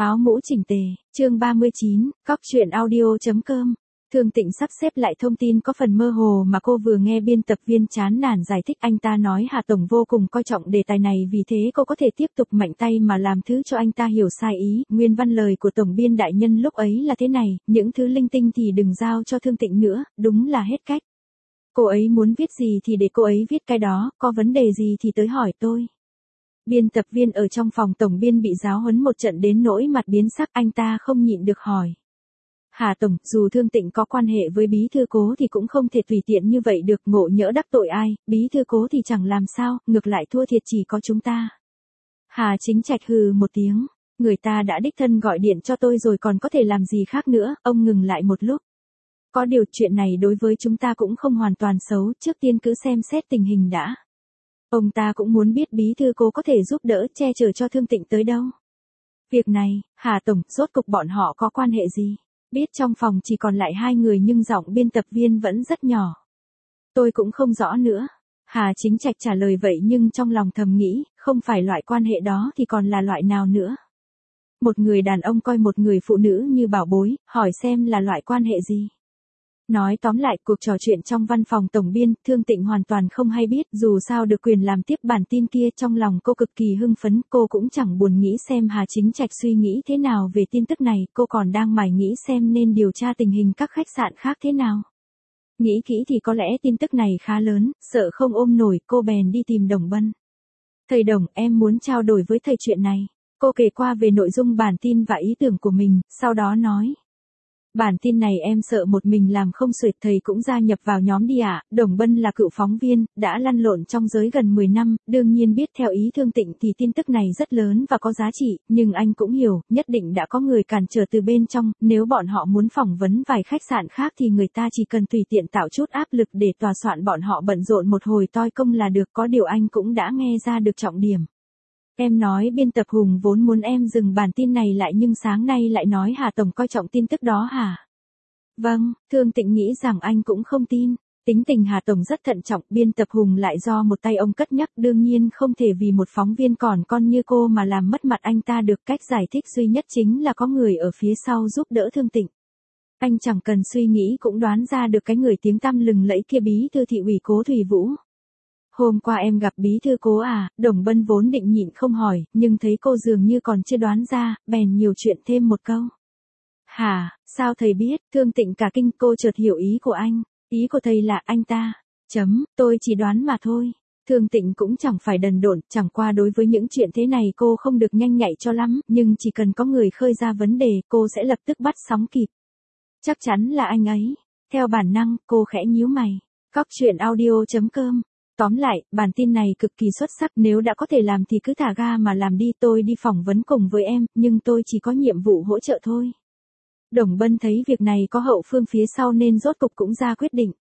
Áo mũ chỉnh tề, chương 39, cóc truyện audio.com. Thương Tịnh sắp xếp lại thông tin có phần mơ hồ mà cô vừa nghe biên tập viên chán nản giải thích. Anh ta nói Hà Tổng vô cùng coi trọng đề tài này, vì thế cô có thể tiếp tục mạnh tay mà làm thứ cho anh ta hiểu sai ý. Nguyên văn lời của Tổng biên đại nhân lúc ấy là thế này, những thứ linh tinh thì đừng giao cho Thương Tịnh nữa, đúng là hết cách. Cô ấy muốn viết gì thì để cô ấy viết cái đó, có vấn đề gì thì tới hỏi tôi. Biên tập viên ở trong phòng tổng biên bị giáo huấn một trận đến nỗi mặt biến sắc, anh ta không nhịn được hỏi. Hà Tổng, dù Thương Tịnh có quan hệ với bí thư Cố thì cũng không thể tùy tiện như vậy được, ngộ nhỡ đắc tội ai, bí thư Cố thì chẳng làm sao, ngược lại thua thiệt chỉ có chúng ta. Hà Chính Trạch hừ một tiếng, người ta đã đích thân gọi điện cho tôi rồi còn có thể làm gì khác nữa. Ông ngừng lại một lúc. Có điều chuyện này đối với chúng ta cũng không hoàn toàn xấu, trước tiên cứ xem xét tình hình đã. Ông ta cũng muốn biết bí thư Cố có thể giúp đỡ che chở cho Thương Tịnh tới đâu. Việc này, Hà Tổng, rốt cục bọn họ có quan hệ gì? Biết trong phòng chỉ còn lại hai người nhưng giọng biên tập viên vẫn rất nhỏ. Tôi cũng không rõ nữa. Hà Chính Trạch trả lời vậy nhưng trong lòng thầm nghĩ, không phải loại quan hệ đó thì còn là loại nào nữa. Một người đàn ông coi một người phụ nữ như bảo bối, hỏi xem là loại quan hệ gì. Nói tóm lại, cuộc trò chuyện trong văn phòng tổng biên, Thương Tịnh hoàn toàn không hay biết, dù sao được quyền làm tiếp bản tin kia. Trong lòng cô cực kỳ hưng phấn, cô cũng chẳng buồn nghĩ xem Hà Chính Trạch suy nghĩ thế nào về tin tức này, cô còn đang mải nghĩ xem nên điều tra tình hình các khách sạn khác thế nào. Nghĩ kỹ thì có lẽ tin tức này khá lớn, sợ không ôm nổi, cô bèn đi tìm Đồng Bân. Thầy Đồng, em muốn trao đổi với thầy chuyện này. Cô kể qua về nội dung bản tin và ý tưởng của mình, sau đó nói. Bản tin này em sợ một mình làm không xuể, thầy cũng gia nhập vào nhóm đi ạ. Đồng Bân là cựu phóng viên, đã lăn lộn trong giới gần 10 năm, đương nhiên biết theo ý Thương Tịnh thì tin tức này rất lớn và có giá trị, nhưng anh cũng hiểu, nhất định đã có người cản trở từ bên trong, nếu bọn họ muốn phỏng vấn vài khách sạn khác thì người ta chỉ cần tùy tiện tạo chút áp lực để tòa soạn bọn họ bận rộn một hồi toi công là được. Có điều anh cũng đã nghe ra được trọng điểm. Em nói biên tập Hùng vốn muốn em dừng bản tin này lại nhưng sáng nay lại nói Hà Tổng coi trọng tin tức đó hả? Vâng, Thương Tịnh nghĩ rằng anh cũng không tin. Tính tình Hà Tổng rất thận trọng, biên tập Hùng lại do một tay ông cất nhắc, đương nhiên không thể vì một phóng viên còn con như cô mà làm mất mặt anh ta được. Cách giải thích duy nhất chính là có người ở phía sau giúp đỡ Thương Tịnh. Anh chẳng cần suy nghĩ cũng đoán ra được cái người tiếng tăm lừng lẫy kia, bí thư thị ủy Cố Thủy Vũ. Hôm qua em gặp bí thư Cố à? Đồng Bân vốn định nhịn không hỏi, nhưng thấy cô dường như còn chưa đoán ra, bèn nhiều chuyện thêm một câu. Hả, sao thầy biết? Thương Tịnh cả kinh, cô chợt hiểu ý của anh. Ý của thầy là anh ta. Tôi chỉ đoán mà thôi. Thương Tịnh cũng chẳng phải đần độn, chẳng qua đối với những chuyện thế này cô không được nhanh nhạy cho lắm, nhưng chỉ cần có người khơi ra vấn đề, cô sẽ lập tức bắt sóng kịp. Chắc chắn là anh ấy. Theo bản năng, cô khẽ nhíu mày. Cóc truyện audio.com. Tóm lại, bản tin này cực kỳ xuất sắc, nếu đã có thể làm thì cứ thả ga mà làm đi, tôi đi phỏng vấn cùng với em, nhưng tôi chỉ có nhiệm vụ hỗ trợ thôi. Đồng Bân thấy việc này có hậu phương phía sau nên rốt cục cũng ra quyết định.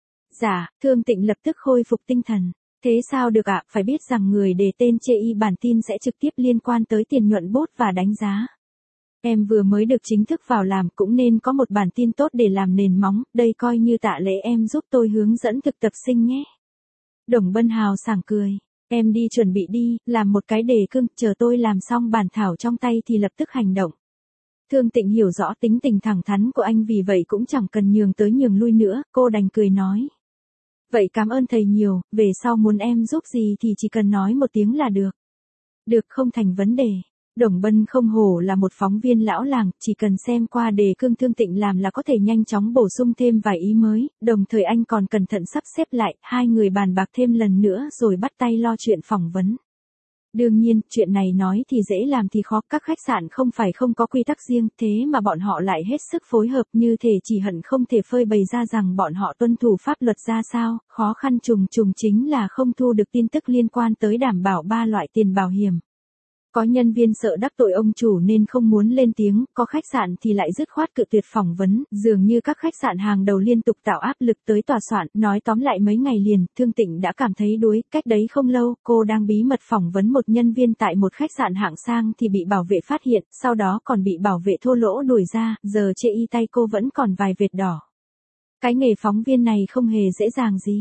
Dạ, Thương Tịnh lập tức khôi phục tinh thần. Thế sao được ạ, phải biết rằng người đề tên chê y bản tin sẽ trực tiếp liên quan tới tiền nhuận bốt và đánh giá. Em vừa mới được chính thức vào làm cũng nên có một bản tin tốt để làm nền móng, đây coi như tạ lễ em giúp tôi hướng dẫn thực tập sinh nhé. Đồng Bân hào sảng cười. Em đi chuẩn bị đi, làm một cái đề cương, chờ tôi làm xong bản thảo trong tay thì lập tức hành động. Thương Tịnh hiểu rõ tính tình thẳng thắn của anh, vì vậy cũng chẳng cần nhường tới nhường lui nữa, cô đành cười nói. Vậy cảm ơn thầy nhiều, về sau muốn em giúp gì thì chỉ cần nói một tiếng là được. Được, không thành vấn đề. Đồng Bân không hổ là một phóng viên lão làng, chỉ cần xem qua đề cương Thương Tịnh làm là có thể nhanh chóng bổ sung thêm vài ý mới, đồng thời anh còn cẩn thận sắp xếp lại, hai người bàn bạc thêm lần nữa rồi bắt tay lo chuyện phỏng vấn. Đương nhiên, chuyện này nói thì dễ làm thì khó, các khách sạn không phải không có quy tắc riêng, thế mà bọn họ lại hết sức phối hợp, như thể chỉ hận không thể phơi bày ra rằng bọn họ tuân thủ pháp luật ra sao. Khó khăn trùng trùng chính là không thu được tin tức liên quan tới đảm bảo 3 loại tiền bảo hiểm. Có nhân viên sợ đắc tội ông chủ nên không muốn lên tiếng, có khách sạn thì lại dứt khoát cự tuyệt phỏng vấn, dường như các khách sạn hàng đầu liên tục tạo áp lực tới tòa soạn. Nói tóm lại mấy ngày liền, Thương Tịnh đã cảm thấy đuối. Cách đấy không lâu, cô đang bí mật phỏng vấn một nhân viên tại một khách sạn hạng sang thì bị bảo vệ phát hiện, sau đó còn bị bảo vệ thô lỗ đuổi ra, giờ chê y tay cô vẫn còn vài vệt đỏ. Cái nghề phóng viên này không hề dễ dàng gì.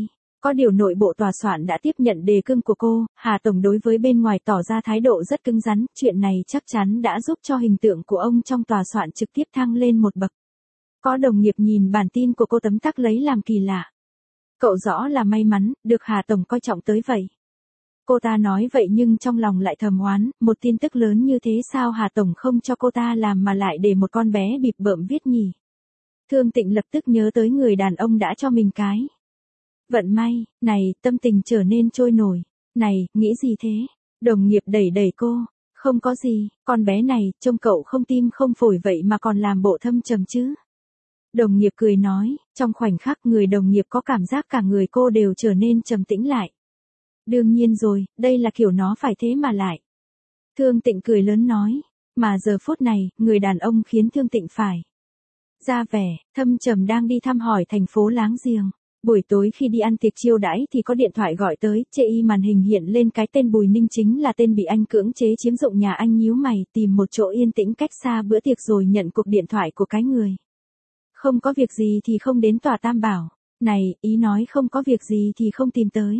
Có điều nội bộ tòa soạn đã tiếp nhận đề cương của cô, Hà Tổng đối với bên ngoài tỏ ra thái độ rất cứng rắn, chuyện này chắc chắn đã giúp cho hình tượng của ông trong tòa soạn trực tiếp thăng lên một bậc. Có đồng nghiệp nhìn bản tin của cô tấm tắc lấy làm kỳ lạ. Cậu rõ là may mắn, được Hà Tổng coi trọng tới vậy. Cô ta nói vậy nhưng trong lòng lại thầm oán, một tin tức lớn như thế sao Hà Tổng không cho cô ta làm mà lại để một con bé bịp bợm viết nhỉ? Thương Tịnh lập tức nhớ tới người đàn ông đã cho mình cái vận may, này, tâm tình trở nên trôi nổi. Này, nghĩ gì thế? Đồng nghiệp đẩy đẩy cô. Không có gì, con bé này, trông cậu không tim không phổi vậy mà còn làm bộ thâm trầm chứ. Đồng nghiệp cười nói, trong khoảnh khắc người đồng nghiệp có cảm giác cả người cô đều trở nên trầm tĩnh lại. Đương nhiên rồi, đây là kiểu nó phải thế mà lại. Thương Tịnh cười lớn nói, mà giờ phút này, người đàn ông khiến Thương Tịnh phải ra vẻ, thâm trầm đang đi thăm hỏi thành phố láng giềng. Buổi tối khi đi ăn tiệc chiêu đãi thì có điện thoại gọi tới, chê y màn hình hiện lên cái tên Bùi Ninh chính là tên bị anh cưỡng chế chiếm dụng nhà anh nhíu mày tìm một chỗ yên tĩnh cách xa bữa tiệc rồi nhận cuộc điện thoại của cái người. Không có việc gì thì không đến tòa Tam Bảo. Này, ý nói không có việc gì thì không tìm tới.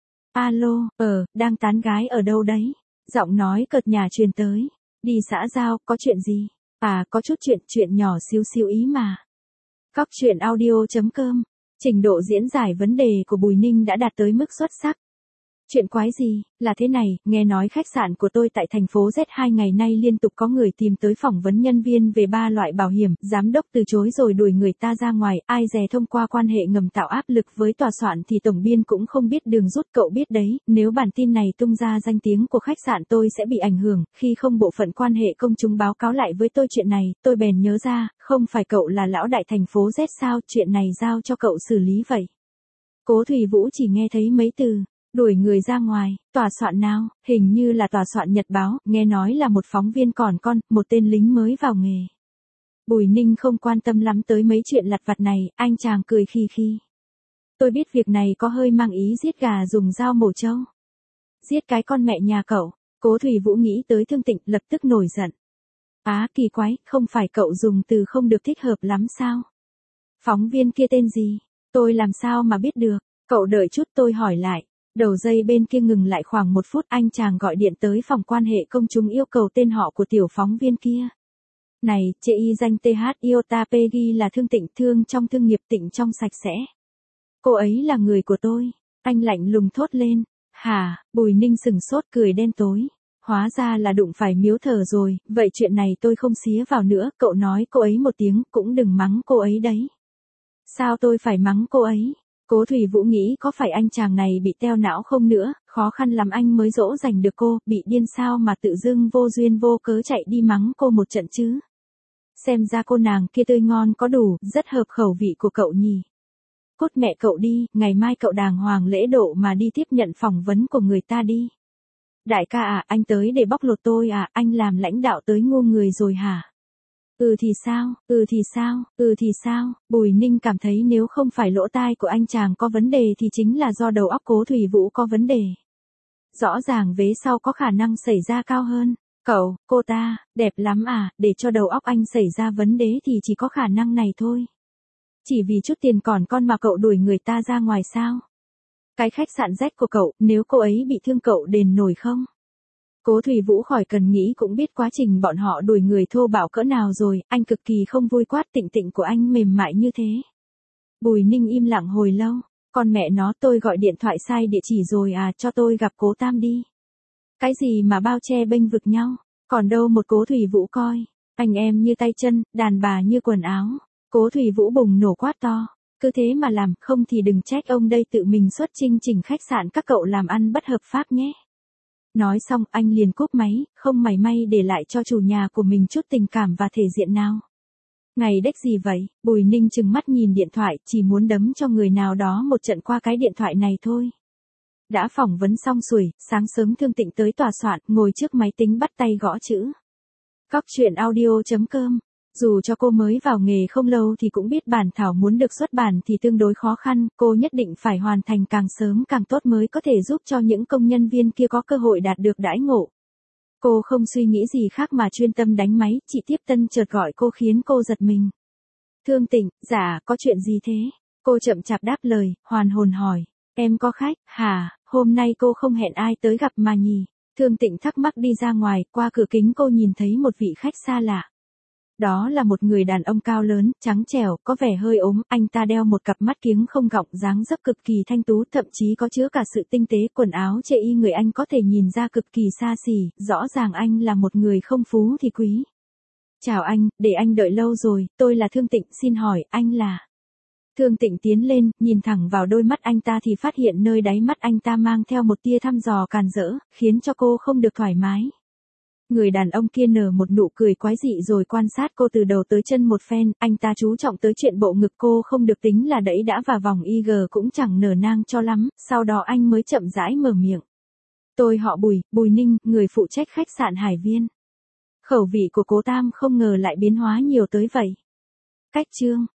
Alo, đang tán gái ở đâu đấy? Giọng nói cợt nhả truyền tới. Đi xã giao, có chuyện gì? À, có chút chuyện nhỏ xíu xíu ý mà. Cóc truyện audio.com. Trình độ diễn giải vấn đề của Bùi Ninh đã đạt tới mức xuất sắc. Chuyện quái gì, là thế này, nghe nói khách sạn của tôi tại thành phố Z 2 ngày nay liên tục có người tìm tới phỏng vấn nhân viên về 3 loại bảo hiểm, giám đốc từ chối rồi đuổi người ta ra ngoài, ai dè thông qua quan hệ ngầm tạo áp lực với tòa soạn thì tổng biên cũng không biết đường rút, cậu biết đấy, nếu bản tin này tung ra danh tiếng của khách sạn tôi sẽ bị ảnh hưởng, khi không bộ phận quan hệ công chúng báo cáo lại với tôi chuyện này, tôi bèn nhớ ra, không phải cậu là lão đại thành phố Z sao, chuyện này giao cho cậu xử lý vậy. Cố Thủy Vũ chỉ nghe thấy mấy từ. Đuổi người ra ngoài, tòa soạn nào, hình như là tòa soạn Nhật Báo, nghe nói là một phóng viên còn con, một tên lính mới vào nghề. Bùi Ninh không quan tâm lắm tới mấy chuyện lặt vặt này, anh chàng cười khi. Tôi biết việc này có hơi mang ý giết gà dùng dao mổ trâu. Giết cái con mẹ nhà cậu, Cố Thủy Vũ nghĩ tới Thương Tịnh, lập tức nổi giận. Á, kỳ quái, không phải cậu dùng từ không được thích hợp lắm sao? Phóng viên kia tên gì? Tôi làm sao mà biết được, cậu đợi chút tôi hỏi lại. Đầu dây bên kia ngừng lại khoảng 1 phút, anh chàng gọi điện tới phòng quan hệ công chúng yêu cầu tên họ của tiểu phóng viên kia. Này, chê y danh TH Iota Peggy là Thương Tịnh, thương trong thương nghiệp, tịnh trong sạch sẽ. Cô ấy là người của tôi. Anh lạnh lùng thốt lên. Hả, Bùi Ninh sừng sốt cười đen tối. Hóa ra là đụng phải miếu thờ rồi, vậy chuyện này tôi không xía vào nữa, cậu nói cô ấy một tiếng, cũng đừng mắng cô ấy đấy. Sao tôi phải mắng cô ấy? Cố Thủy Vũ nghĩ có phải anh chàng này bị teo não không nữa, khó khăn lắm anh mới dỗ dành được cô, bị điên sao mà tự dưng vô duyên vô cớ chạy đi mắng cô một trận chứ. Xem ra cô nàng kia tươi ngon có đủ, rất hợp khẩu vị của cậu nhỉ. Cút mẹ cậu đi, ngày mai cậu đàng hoàng lễ độ mà đi tiếp nhận phỏng vấn của người ta đi. Đại ca à, anh tới để bóc lột tôi à, anh làm lãnh đạo tới ngu người rồi hả? Thì sao, Bùi Ninh cảm thấy nếu không phải lỗ tai của anh chàng có vấn đề thì chính là do đầu óc Cố Thủy Vũ có vấn đề. Rõ ràng vế sau có khả năng xảy ra cao hơn. Cô ta, đẹp lắm à, để cho đầu óc anh xảy ra vấn đề thì chỉ có khả năng này thôi. Chỉ vì chút tiền còn con mà cậu đuổi người ta ra ngoài sao? Cái khách sạn Z của cậu, nếu cô ấy bị thương cậu đền nổi không? Cố Thủy Vũ khỏi cần nghĩ cũng biết quá trình bọn họ đuổi người thô bạo cỡ nào rồi, anh cực kỳ không vui quát Tịnh của anh mềm mại như thế. Bùi Ninh im lặng hồi lâu, con mẹ nó tôi gọi điện thoại sai địa chỉ rồi à, cho tôi gặp Cố Tam đi. Cái gì mà bao che bênh vực nhau, còn đâu một Cố Thủy Vũ coi, anh em như tay chân, đàn bà như quần áo. Cố Thủy Vũ bùng nổ quát to, cứ thế mà làm, không thì đừng trách ông đây tự mình xuất chinh chỉnh khách sạn các cậu làm ăn bất hợp pháp nhé. Nói xong anh liền cúp máy, không mảy may để lại cho chủ nhà của mình chút tình cảm và thể diện nào. Ngày đếch gì vậy, Bùi Ninh trừng mắt nhìn điện thoại, chỉ muốn đấm cho người nào đó một trận qua cái điện thoại này thôi. Đã phỏng vấn xong xuôi, sáng sớm Thương Tịnh tới tòa soạn, ngồi trước máy tính bắt tay gõ chữ. Cóc truyện audio.com. Dù cho cô mới vào nghề không lâu thì cũng biết bản thảo muốn được xuất bản thì tương đối khó khăn, cô nhất định phải hoàn thành càng sớm càng tốt mới có thể giúp cho những công nhân viên kia có cơ hội đạt được đãi ngộ. Cô không suy nghĩ gì khác mà chuyên tâm đánh máy, chị Tiếp Tân chợt gọi cô khiến cô giật mình. Thương Tịnh, dạ, có chuyện gì thế? Cô chậm chạp đáp lời, hoàn hồn hỏi. Em có khách, hả, hôm nay cô không hẹn ai tới gặp mà nhỉ? Thương Tịnh thắc mắc đi ra ngoài, qua cửa kính cô nhìn thấy một vị khách xa lạ. Đó là một người đàn ông cao lớn, trắng trẻo, có vẻ hơi ốm, anh ta đeo một cặp mắt kiếng không gọng, dáng dấp cực kỳ thanh tú, thậm chí có chứa cả sự tinh tế, quần áo chệ y người anh có thể nhìn ra cực kỳ xa xỉ, rõ ràng anh là một người không phú thì quý. Chào anh, để anh đợi lâu rồi, tôi là Thương Tịnh, xin hỏi, anh là... Thương Tịnh tiến lên, nhìn thẳng vào đôi mắt anh ta thì phát hiện nơi đáy mắt anh ta mang theo một tia thăm dò càn rỡ, khiến cho cô không được thoải mái. Người đàn ông kia nở một nụ cười quái dị rồi quan sát cô từ đầu tới chân một phen, anh ta chú trọng tới chuyện bộ ngực cô không được tính là đẫy đã và vòng IG cũng chẳng nở nang cho lắm, sau đó anh mới chậm rãi mở miệng. Tôi họ Bùi, Bùi Ninh, người phụ trách khách sạn Hải Viên. Khẩu vị của cố Tam không ngờ lại biến hóa nhiều tới vậy. Cách chương